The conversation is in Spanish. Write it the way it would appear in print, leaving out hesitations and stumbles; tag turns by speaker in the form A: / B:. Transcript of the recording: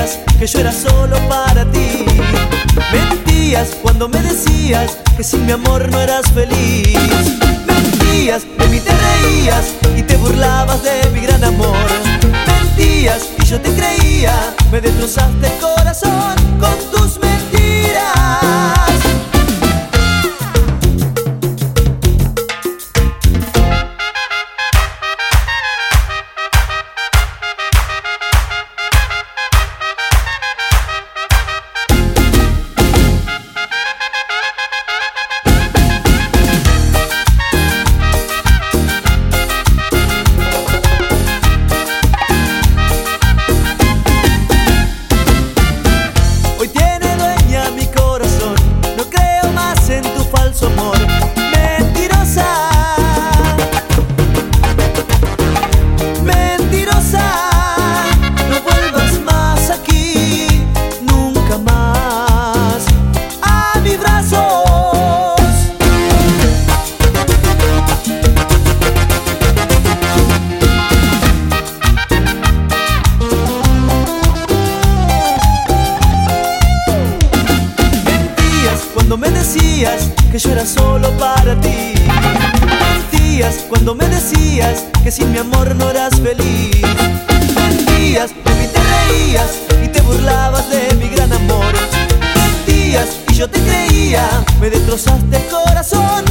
A: Mentías que yo era solo para ti. Mentías cuando me decías que sin mi amor no eras feliz. Mentías, de mí te reías y te burlabas de mi gran amor. Mentías y yo te creía, me destrozaste el corazón con tus mentiras. Falso amor, mentirosa, mentirosa, no vuelvas más aquí, nunca más a mis brazos. Mentías cuando me decías que yo era solo para ti. Mentías cuando me decías que sin mi amor no eras feliz. Mentías, de mí te reías y te burlabas de mi gran amor. Mentías y yo te creía, me destrozaste el corazón